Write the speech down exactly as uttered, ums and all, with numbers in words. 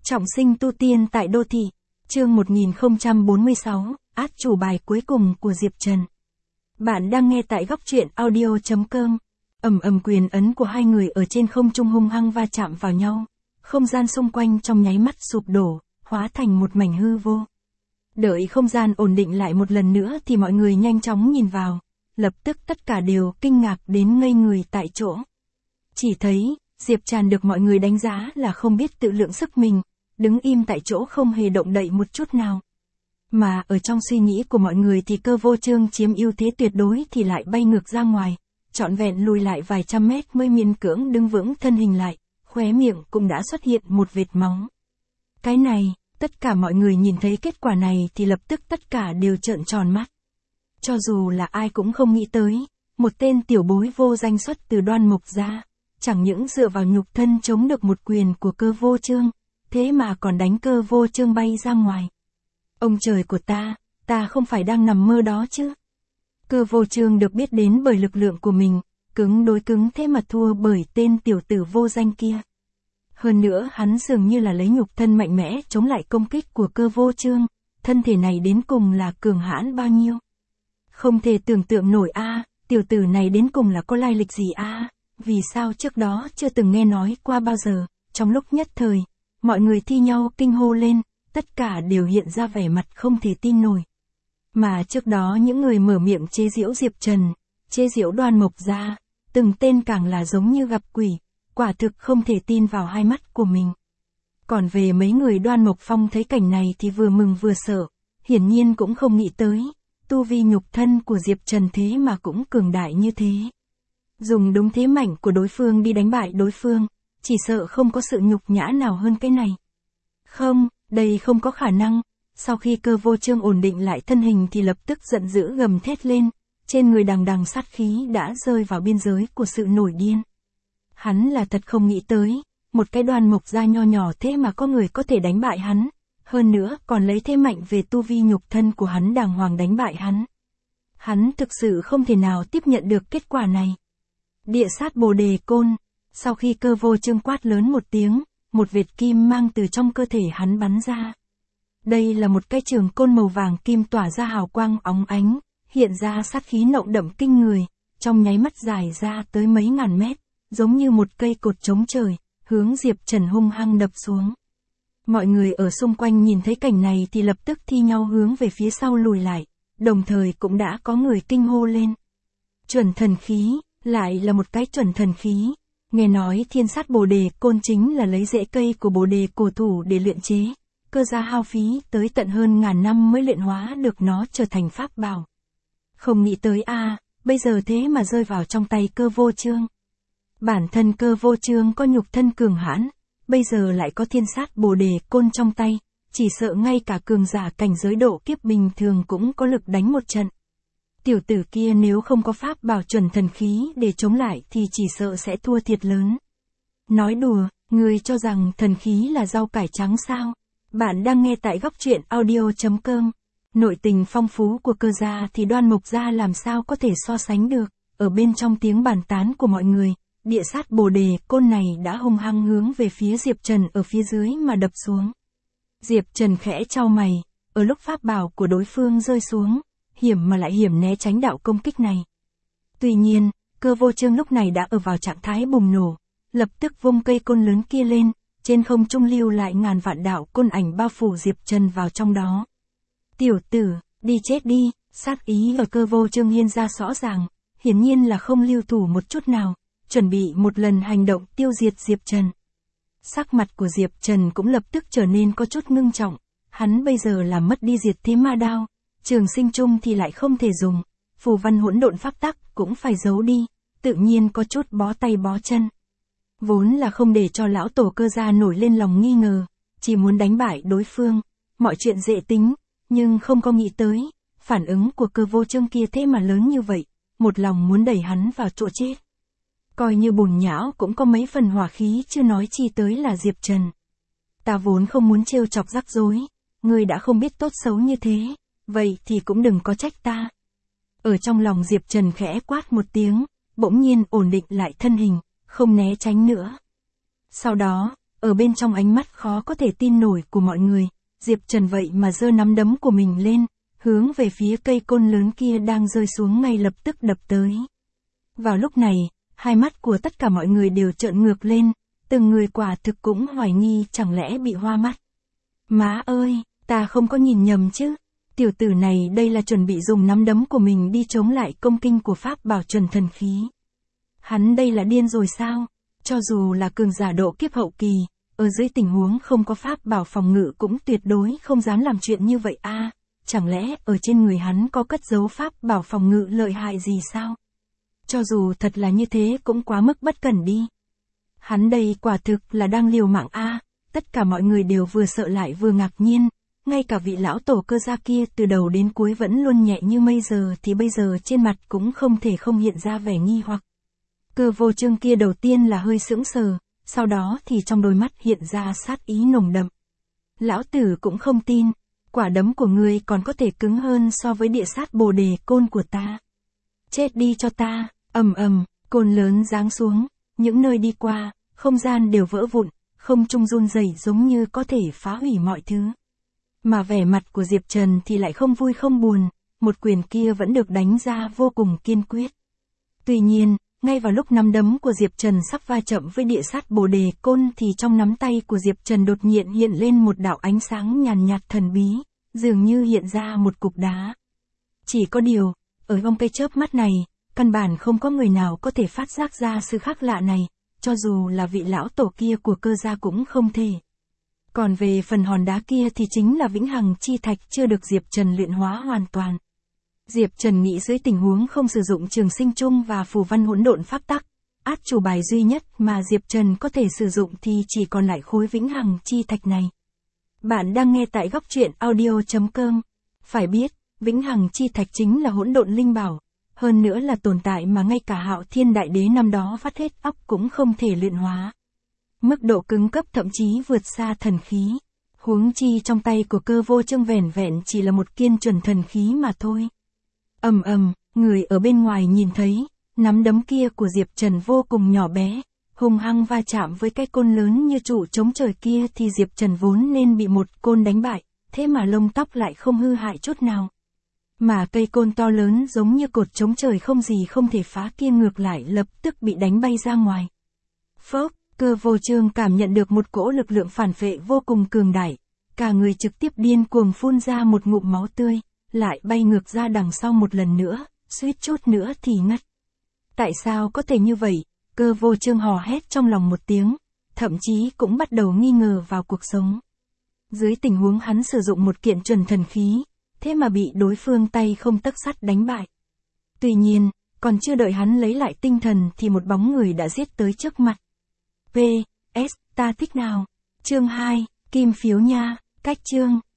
Trọng sinh tu tiên tại đô thị, chương một nghìn không trăm bốn mươi sáu, át chủ bài cuối cùng của Diệp Trần. Bạn đang nghe tại góc truyện audio chấm com. Ầm ầm quyền ấn của hai người ở trên không trung hung hăng va chạm vào nhau, không gian xung quanh trong nháy mắt sụp đổ, hóa thành một mảnh hư vô. Đợi không gian ổn định lại một lần nữa thì mọi người nhanh chóng nhìn vào, lập tức tất cả đều kinh ngạc đến ngây người tại chỗ. Chỉ thấy, Diệp Trần được mọi người đánh giá là không biết tự lượng sức mình, đứng im tại chỗ không hề động đậy một chút nào. Mà ở trong suy nghĩ của mọi người thì Cơ Vô Chương chiếm ưu thế tuyệt đối thì lại bay ngược ra ngoài, trọn vẹn lùi lại vài trăm mét mới miễn cưỡng đứng vững thân hình lại, khóe miệng cũng đã xuất hiện một vệt máu. Cái này, tất cả mọi người nhìn thấy kết quả này thì lập tức tất cả đều trợn tròn mắt. Cho dù là ai cũng không nghĩ tới, một tên tiểu bối vô danh xuất từ Đoan Mục gia, chẳng những dựa vào nhục thân chống được một quyền của Cơ Vô Chương, thế mà còn đánh Cơ Vô Chương bay ra ngoài. Ông trời của ta, ta không phải đang nằm mơ đó chứ. Cơ Vô Chương được biết đến bởi lực lượng của mình, cứng đối cứng thế mà thua bởi tên tiểu tử vô danh kia. Hơn nữa hắn dường như là lấy nhục thân mạnh mẽ chống lại công kích của Cơ Vô Chương, thân thể này đến cùng là cường hãn bao nhiêu. Không thể tưởng tượng nổi a, tiểu tử này đến cùng là có lai lịch gì a, vì sao trước đó chưa từng nghe nói qua bao giờ. Trong lúc nhất thời, mọi người thi nhau kinh hô lên, tất cả đều hiện ra vẻ mặt không thể tin nổi. Mà trước đó những người mở miệng chế giễu Diệp Trần, chế giễu Đoan Mục gia, từng tên càng là giống như gặp quỷ, quả thực không thể tin vào hai mắt của mình. Còn về mấy người Đoan Mục Phong thấy cảnh này thì vừa mừng vừa sợ, hiển nhiên cũng không nghĩ tới, tu vi nhục thân của Diệp Trần thế mà cũng cường đại như thế. Dùng đúng thế mạnh của đối phương đi đánh bại đối phương, chỉ sợ không có sự nhục nhã nào hơn cái này. Không, đây không có khả năng. Sau khi Cơ Vô Chương ổn định lại thân hình thì lập tức giận dữ gầm thét lên, trên người đằng đằng sát khí đã rơi vào biên giới của sự nổi điên. Hắn là thật không nghĩ tới, một cái Đoan Mục gia nho nhỏ thế mà có người có thể đánh bại hắn, hơn nữa còn lấy thế mạnh về tu vi nhục thân của hắn đàng hoàng đánh bại hắn. Hắn thực sự không thể nào tiếp nhận được kết quả này. Địa sát Bồ Đề Côn. Sau khi Cơ Vô Chương quát lớn một tiếng, một vệt kim mang từ trong cơ thể hắn bắn ra. Đây là một cái trường côn màu vàng kim tỏa ra hào quang óng ánh, hiện ra sát khí nồng đậm kinh người, trong nháy mắt dài ra tới mấy ngàn mét, giống như một cây cột chống trời, hướng Diệp Trần hung hăng đập xuống. Mọi người ở xung quanh nhìn thấy cảnh này thì lập tức thi nhau hướng về phía sau lùi lại, đồng thời cũng đã có người kinh hô lên. Chuẩn thần khí, lại là một cái chuẩn thần khí. Nghe nói thiên sát Bồ Đề Côn chính là lấy rễ cây của Bồ Đề cổ thụ để luyện chế, Cơ gia hao phí tới tận hơn ngàn năm mới luyện hóa được nó trở thành pháp bảo. Không nghĩ tới a, à, bây giờ thế mà rơi vào trong tay Cơ Vô Chương. Bản thân Cơ Vô Chương có nhục thân cường hãn, bây giờ lại có thiên sát Bồ Đề Côn trong tay, chỉ sợ ngay cả cường giả cảnh giới độ kiếp bình thường cũng có lực đánh một trận. Tiểu tử kia nếu không có pháp bảo chuẩn thần khí để chống lại thì chỉ sợ sẽ thua thiệt lớn. Nói đùa, người cho rằng thần khí là rau cải trắng sao? Bạn đang nghe tại góc truyện audio chấm com. Nội tình phong phú của Cơ gia thì Đoan Mục gia làm sao có thể so sánh được. Ở bên trong tiếng bàn tán của mọi người, địa sát Bồ Đề Côn này đã hung hăng hướng về phía Diệp Trần ở phía dưới mà đập xuống. Diệp Trần khẽ chau mày, ở lúc pháp bảo của đối phương rơi xuống, hiểm mà lại hiểm né tránh đạo công kích này. Tuy nhiên, Cơ Vô Chương lúc này đã ở vào trạng thái bùng nổ, lập tức vung cây côn lớn kia lên, trên không trung lưu lại ngàn vạn đạo côn ảnh bao phủ Diệp Trần vào trong đó. Tiểu tử, đi chết đi, sát ý ở Cơ Vô Chương hiên ra rõ ràng, hiển nhiên là không lưu thủ một chút nào, chuẩn bị một lần hành động tiêu diệt Diệp Trần. Sắc mặt của Diệp Trần cũng lập tức trở nên có chút ngưng trọng, hắn bây giờ là mất đi diệt thế ma đao. Trường sinh chung thì lại không thể dùng, phù văn hỗn độn pháp tắc cũng phải giấu đi, tự nhiên có chút bó tay bó chân. Vốn là không để cho lão tổ Cơ gia nổi lên lòng nghi ngờ, chỉ muốn đánh bại đối phương, mọi chuyện dễ tính, nhưng không có nghĩ tới, phản ứng của Cơ Vô Chương kia thế mà lớn như vậy, một lòng muốn đẩy hắn vào chỗ chết. Coi như Bùn Nhão cũng có mấy phần hỏa khí chưa nói chi tới là Diệp Trần. Ta vốn không muốn trêu chọc rắc rối, ngươi đã không biết tốt xấu như thế. Vậy thì cũng đừng có trách ta. Ở trong lòng Diệp Trần khẽ quát một tiếng, bỗng nhiên ổn định lại thân hình, không né tránh nữa. Sau đó, ở bên trong ánh mắt khó có thể tin nổi của mọi người, Diệp Trần vậy mà giơ nắm đấm của mình lên, hướng về phía cây côn lớn kia đang rơi xuống ngay lập tức đập tới. Vào lúc này, hai mắt của tất cả mọi người đều trợn ngược lên, từng người quả thực cũng hoài nghi chẳng lẽ bị hoa mắt. Má ơi, ta không có nhìn nhầm chứ, tiểu tử này đây là chuẩn bị dùng nắm đấm của mình đi chống lại công kinh của pháp bảo chuẩn thần khí. Hắn đây là điên rồi sao? Cho dù là cường giả độ kiếp hậu kỳ, ở dưới tình huống không có pháp bảo phòng ngự cũng tuyệt đối không dám làm chuyện như vậy a. À, chẳng lẽ ở trên người hắn có cất giấu pháp bảo phòng ngự lợi hại gì sao? Cho dù thật là như thế cũng quá mức bất cẩn đi. Hắn đây quả thực là đang liều mạng a. À, tất cả mọi người đều vừa sợ lại vừa ngạc nhiên, ngay cả vị lão tổ Cơ gia kia từ đầu đến cuối vẫn luôn nhẹ như mây giờ thì bây giờ trên mặt cũng không thể không hiện ra vẻ nghi hoặc. Cơ Vô Trương kia đầu tiên là hơi sững sờ, sau đó thì trong đôi mắt hiện ra sát ý nồng đậm. Lão tử cũng không tin, quả đấm của ngươi còn có thể cứng hơn so với địa sát bồ đề côn của ta. Chết đi cho ta, ầm ầm, côn lớn giáng xuống, những nơi đi qua, không gian đều vỡ vụn, không trung run rẩy giống như có thể phá hủy mọi thứ. Mà vẻ mặt của Diệp Trần thì lại không vui không buồn, một quyền kia vẫn được đánh ra vô cùng kiên quyết. Tuy nhiên, ngay vào lúc nắm đấm của Diệp Trần sắp va chạm với địa sát bồ đề côn thì trong nắm tay của Diệp Trần đột nhiên hiện lên một đạo ánh sáng nhàn nhạt thần bí, dường như hiện ra một cục đá. Chỉ có điều, ở trong cái chớp mắt này, căn bản không có người nào có thể phát giác ra sự khác lạ này, cho dù là vị lão tổ kia của Cơ gia cũng không thể. Còn về phần hòn đá kia thì chính là vĩnh hằng chi thạch chưa được Diệp Trần luyện hóa hoàn toàn. Diệp Trần nghĩ dưới tình huống không sử dụng trường sinh chung và phù văn hỗn độn pháp tắc, át chủ bài duy nhất mà Diệp Trần có thể sử dụng thì chỉ còn lại khối vĩnh hằng chi thạch này. Bạn đang nghe tại góc truyện audio chấm com. Phải biết, vĩnh hằng chi thạch chính là hỗn độn linh bảo, hơn nữa là tồn tại mà ngay cả Hạo Thiên Đại Đế năm đó vắt hết óc cũng không thể luyện hóa. Mức độ cứng cấp thậm chí vượt xa thần khí. Huống chi trong tay của Cơ Vô Trương vẻn vẹn chỉ là một kiên chuẩn thần khí mà thôi. Ầm ầm, người ở bên ngoài nhìn thấy, nắm đấm kia của Diệp Trần vô cùng nhỏ bé, hung hăng va chạm với cái côn lớn như trụ chống trời kia thì Diệp Trần vốn nên bị một côn đánh bại, thế mà lông tóc lại không hư hại chút nào. Mà cây côn to lớn giống như cột chống trời không gì không thể phá kia ngược lại lập tức bị đánh bay ra ngoài. Phốc, Cơ Vô Trương cảm nhận được một cỗ lực lượng phản phệ vô cùng cường đại, cả người trực tiếp điên cuồng phun ra một ngụm máu tươi, lại bay ngược ra đằng sau một lần nữa, suýt chút nữa thì ngất. Tại sao có thể như vậy? Cơ Vô Trương hò hét trong lòng một tiếng, thậm chí cũng bắt đầu nghi ngờ vào cuộc sống. Dưới tình huống hắn sử dụng một kiện chuẩn thần khí, thế mà bị đối phương tay không tấc sắt đánh bại. Tuy nhiên, còn chưa đợi hắn lấy lại tinh thần thì một bóng người đã giết tới trước mặt. pê ét, ta thích nào? Chương hai, kim phiếu nha, cách chương.